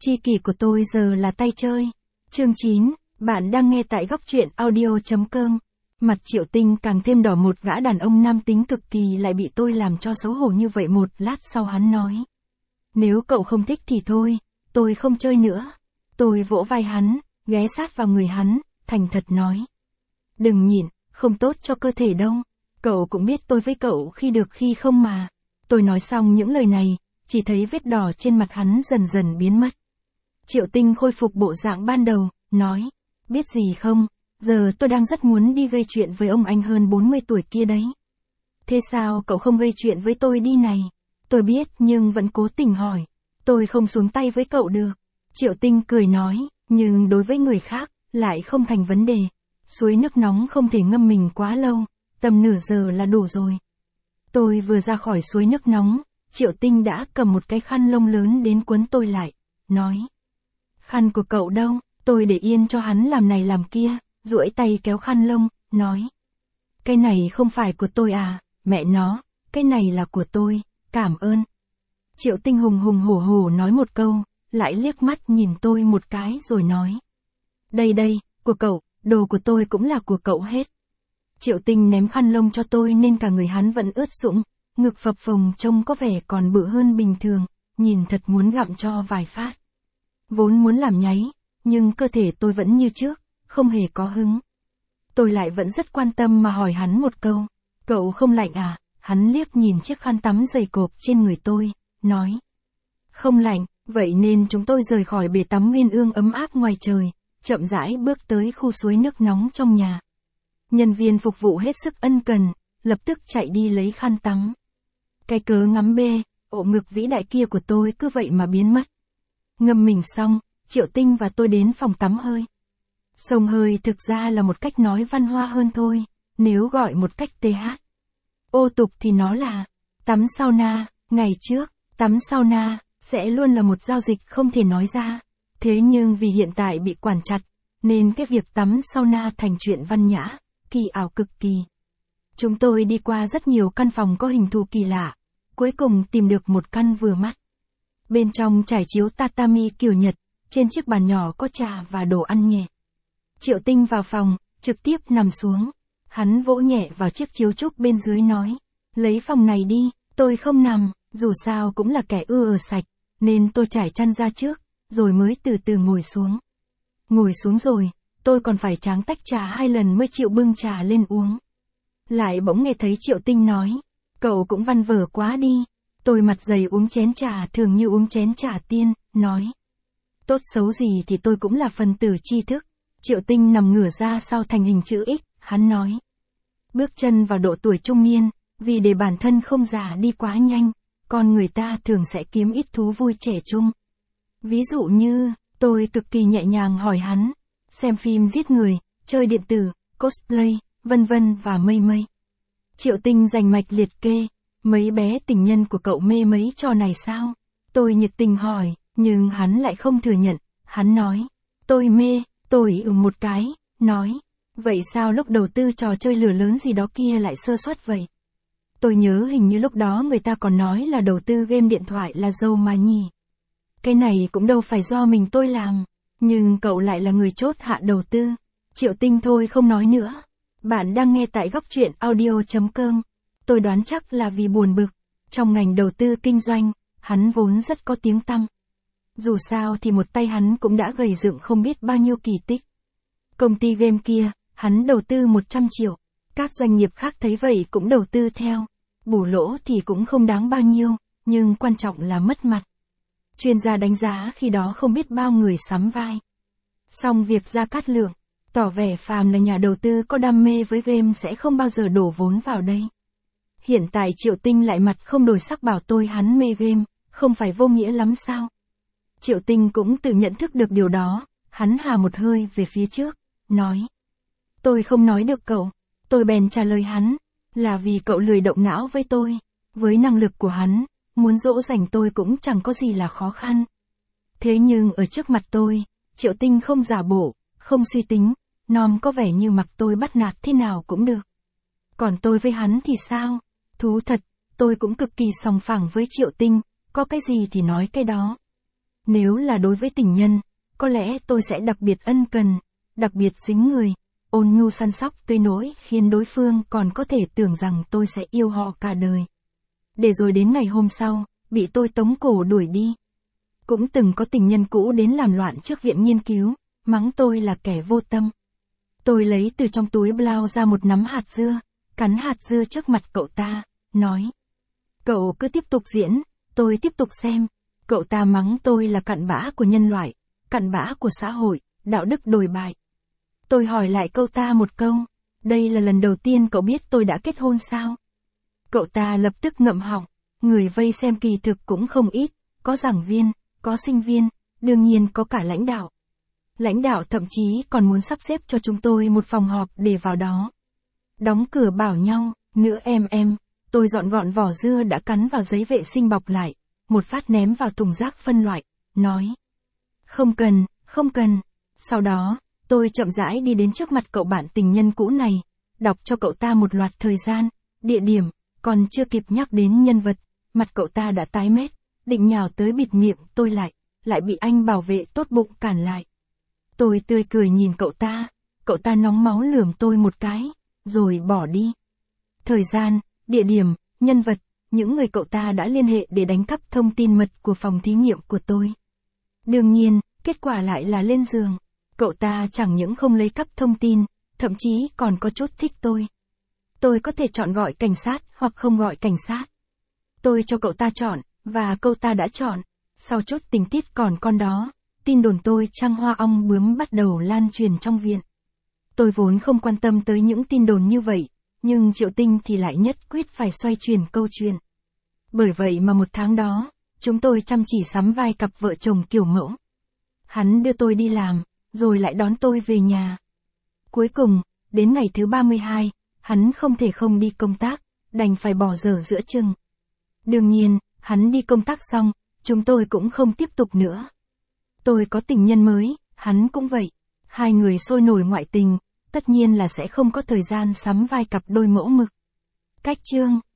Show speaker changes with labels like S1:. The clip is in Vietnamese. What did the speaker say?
S1: Tri kỷ của tôi giờ là tay chơi. Chương 9, bạn đang nghe tại góc truyện audio.com. Mặt Triệu Tinh càng thêm đỏ, một gã đàn ông nam tính cực kỳ lại bị tôi làm cho xấu hổ như vậy. Một lát sau hắn nói. Nếu cậu không thích thì thôi, tôi không chơi nữa. Tôi vỗ vai hắn, ghé sát vào người hắn, thành thật nói. Đừng nhịn, không tốt cho cơ thể đâu. Cậu cũng biết tôi với cậu khi được khi không mà. Tôi nói xong những lời này, chỉ thấy vết đỏ trên mặt hắn dần dần biến mất. Triệu Tinh khôi phục bộ dạng ban đầu, nói. Biết gì không, giờ tôi đang rất muốn đi gây chuyện với ông anh hơn 40 tuổi kia đấy. Thế sao cậu không gây chuyện với tôi đi này? Tôi biết nhưng vẫn cố tình hỏi. Tôi không xuống tay với cậu được. Triệu Tinh cười nói, nhưng đối với người khác, lại không thành vấn đề. Suối nước nóng không thể ngâm mình quá lâu, tầm nửa giờ là đủ rồi. Tôi vừa ra khỏi suối nước nóng, Triệu Tinh đã cầm một cái khăn lông lớn đến quấn tôi lại, nói. Khăn của cậu đâu? Tôi để yên cho hắn làm này làm kia, duỗi tay kéo khăn lông, nói. Cái này không phải của tôi à, mẹ nó, cái này là của tôi, cảm ơn. Triệu Tinh hùng hùng hổ hổ nói một câu, lại liếc mắt nhìn tôi một cái rồi nói. Đây, của cậu, đồ của tôi cũng là của cậu hết. Triệu Tinh ném khăn lông cho tôi nên cả người hắn vẫn ướt sũng, ngực phập phồng trông có vẻ còn bự hơn bình thường, nhìn thật muốn gặm cho vài phát. Vốn muốn làm nháy, nhưng cơ thể tôi vẫn như trước, không hề có hứng. Tôi lại vẫn rất quan tâm mà hỏi hắn một câu, cậu không lạnh à? Hắn liếc nhìn chiếc khăn tắm dày cộp trên người tôi, nói. Không lạnh, vậy nên chúng tôi rời khỏi bể tắm uyên ương ấm áp ngoài trời, chậm rãi bước tới khu suối nước nóng trong nhà. Nhân viên phục vụ hết sức ân cần, lập tức chạy đi lấy khăn tắm. Cái cớ ngắm bê, ộ ngực vĩ đại kia của tôi cứ vậy mà biến mất. Ngâm mình xong, Triệu Tinh và tôi đến phòng tắm hơi. Xông hơi thực ra là một cách nói văn hoa hơn thôi, nếu gọi một cách TH. Ô tục thì nó là tắm sauna. Ngày trước, tắm sauna sẽ luôn là một giao dịch không thể nói ra. Thế nhưng vì hiện tại bị quản chặt, nên cái việc tắm sauna thành chuyện văn nhã, kỳ ảo cực kỳ. Chúng tôi đi qua rất nhiều căn phòng có hình thù kỳ lạ, cuối cùng tìm được một căn vừa mắt. Bên trong trải chiếu tatami kiểu Nhật, trên chiếc bàn nhỏ có trà và đồ ăn nhẹ. Triệu Tinh vào phòng, trực tiếp nằm xuống. Hắn vỗ nhẹ vào chiếc chiếu trúc bên dưới nói. Lấy phòng này đi, tôi không nằm, dù sao cũng là kẻ ưa ở sạch, nên tôi trải chăn ra trước, rồi mới từ từ ngồi xuống. Ngồi xuống rồi, tôi còn phải tráng tách trà 2 lần mới chịu bưng trà lên uống. Lại bỗng nghe thấy Triệu Tinh nói. Cậu cũng văn vở quá đi. Tôi mặt dày uống chén trà thường như uống chén trà tiên, nói. Tốt xấu gì thì tôi cũng là phần tử tri thức. Triệu Tinh nằm ngửa ra sau thành hình chữ X, hắn nói. Bước chân vào độ tuổi trung niên, vì để bản thân không già đi quá nhanh, con người ta thường sẽ kiếm ít thú vui trẻ trung. Ví dụ như, tôi cực kỳ nhẹ nhàng hỏi hắn, xem phim giết người, chơi điện tử, cosplay, vân vân và mây mây. Triệu Tinh rành mạch liệt kê, mấy bé tình nhân của cậu mê mấy trò này sao? Tôi nhiệt tình hỏi, nhưng hắn lại không thừa nhận, hắn nói, tôi mê, tôi một cái, nói, vậy sao lúc đầu tư trò chơi lửa lớn gì đó kia lại sơ suất vậy? Tôi nhớ hình như lúc đó người ta còn nói là đầu tư game điện thoại là giàu mà nhỉ. Cái này cũng đâu phải do mình tôi làm, nhưng cậu lại là người chốt hạ đầu tư. Triệu Tinh thôi không nói nữa. Bạn đang nghe tại góc truyện audio.com. Tôi đoán chắc là vì buồn bực. Trong ngành đầu tư kinh doanh, hắn vốn rất có tiếng tăm. Dù sao thì một tay hắn cũng đã gầy dựng không biết bao nhiêu kỳ tích. Công ty game kia, hắn đầu tư 100 triệu. Các doanh nghiệp khác thấy vậy cũng đầu tư theo. Bù lỗ thì cũng không đáng bao nhiêu, nhưng quan trọng là mất mặt. Chuyên gia đánh giá khi đó không biết bao người sắm vai. Xong việc Gia Cát Lượng, tỏ vẻ phàm là nhà đầu tư có đam mê với game sẽ không bao giờ đổ vốn vào đây. Hiện tại Triệu Tinh lại mặt không đổi sắc bảo tôi hắn mê game, không phải vô nghĩa lắm sao? Triệu Tinh cũng tự nhận thức được điều đó, hắn hà một hơi về phía trước, nói. Tôi không nói được cậu, tôi bèn trả lời hắn, là vì cậu lười động não với tôi, với năng lực của hắn, muốn dỗ dành tôi cũng chẳng có gì là khó khăn. Thế nhưng ở trước mặt tôi, Triệu Tinh không giả bộ, không suy tính, nom có vẻ như mặc tôi bắt nạt thế nào cũng được. Còn tôi với hắn thì sao? Thú thật, tôi cũng cực kỳ sòng phẳng với Triệu Tinh, có cái gì thì nói cái đó. Nếu là đối với tình nhân, có lẽ tôi sẽ đặc biệt ân cần, đặc biệt dính người, ôn nhu săn sóc tới nỗi khiến đối phương còn có thể tưởng rằng tôi sẽ yêu họ cả đời. Để rồi đến ngày hôm sau, bị tôi tống cổ đuổi đi. Cũng từng có tình nhân cũ đến làm loạn trước viện nghiên cứu, mắng tôi là kẻ vô tâm. Tôi lấy từ trong túi blouse ra một nắm hạt dưa, cắn hạt dưa trước mặt cậu ta, nói. Cậu cứ tiếp tục diễn, tôi tiếp tục xem. Cậu ta mắng tôi là cặn bã của nhân loại, cặn bã của xã hội, đạo đức đồi bại. Tôi hỏi lại cậu ta một câu, đây là lần đầu tiên cậu biết tôi đã kết hôn sao? Cậu ta lập tức ngậm họng, người vây xem kỳ thực cũng không ít, có giảng viên, có sinh viên, đương nhiên có cả lãnh đạo. Lãnh đạo thậm chí còn muốn sắp xếp cho chúng tôi một phòng họp để vào đó. Đóng cửa bảo nhau, nữa em, tôi dọn gọn vỏ dưa đã cắn vào giấy vệ sinh bọc lại, một phát ném vào thùng rác phân loại, nói. Không cần. Sau đó, tôi chậm rãi đi đến trước mặt cậu bạn tình nhân cũ này, đọc cho cậu ta một loạt thời gian, địa điểm, còn chưa kịp nhắc đến nhân vật, mặt cậu ta đã tái mét, định nhào tới bịt miệng tôi lại bị anh bảo vệ tốt bụng cản lại. Tôi tươi cười nhìn cậu ta nóng máu lườm tôi một cái, rồi bỏ đi. Thời gian, địa điểm, nhân vật, những người cậu ta đã liên hệ để đánh cắp thông tin mật của phòng thí nghiệm của tôi. Đương nhiên, kết quả lại là lên giường. Cậu ta chẳng những không lấy cắp thông tin, thậm chí còn có chút thích tôi. Tôi có thể chọn gọi cảnh sát hoặc không gọi cảnh sát. Tôi cho cậu ta chọn, và cậu ta đã chọn. Sau chốt tình tiết còn con đó, tin đồn tôi trăng hoa ong bướm bắt đầu lan truyền trong viện. Tôi vốn không quan tâm tới những tin đồn như vậy, nhưng Triệu Tinh thì lại nhất quyết phải xoay chuyển câu chuyện. Bởi vậy mà một tháng đó, chúng tôi chăm chỉ sắm vai cặp vợ chồng kiểu mẫu. Hắn đưa tôi đi làm, rồi lại đón tôi về nhà. Cuối cùng, đến ngày thứ 32, hắn không thể không đi công tác, đành phải bỏ dở giữa chừng. Đương nhiên, hắn đi công tác xong, chúng tôi cũng không tiếp tục nữa. Tôi có tình nhân mới, hắn cũng vậy. Hai người sôi nổi ngoại tình, tất nhiên là sẽ không có thời gian sắm vai cặp đôi mẫu mực. Cách chương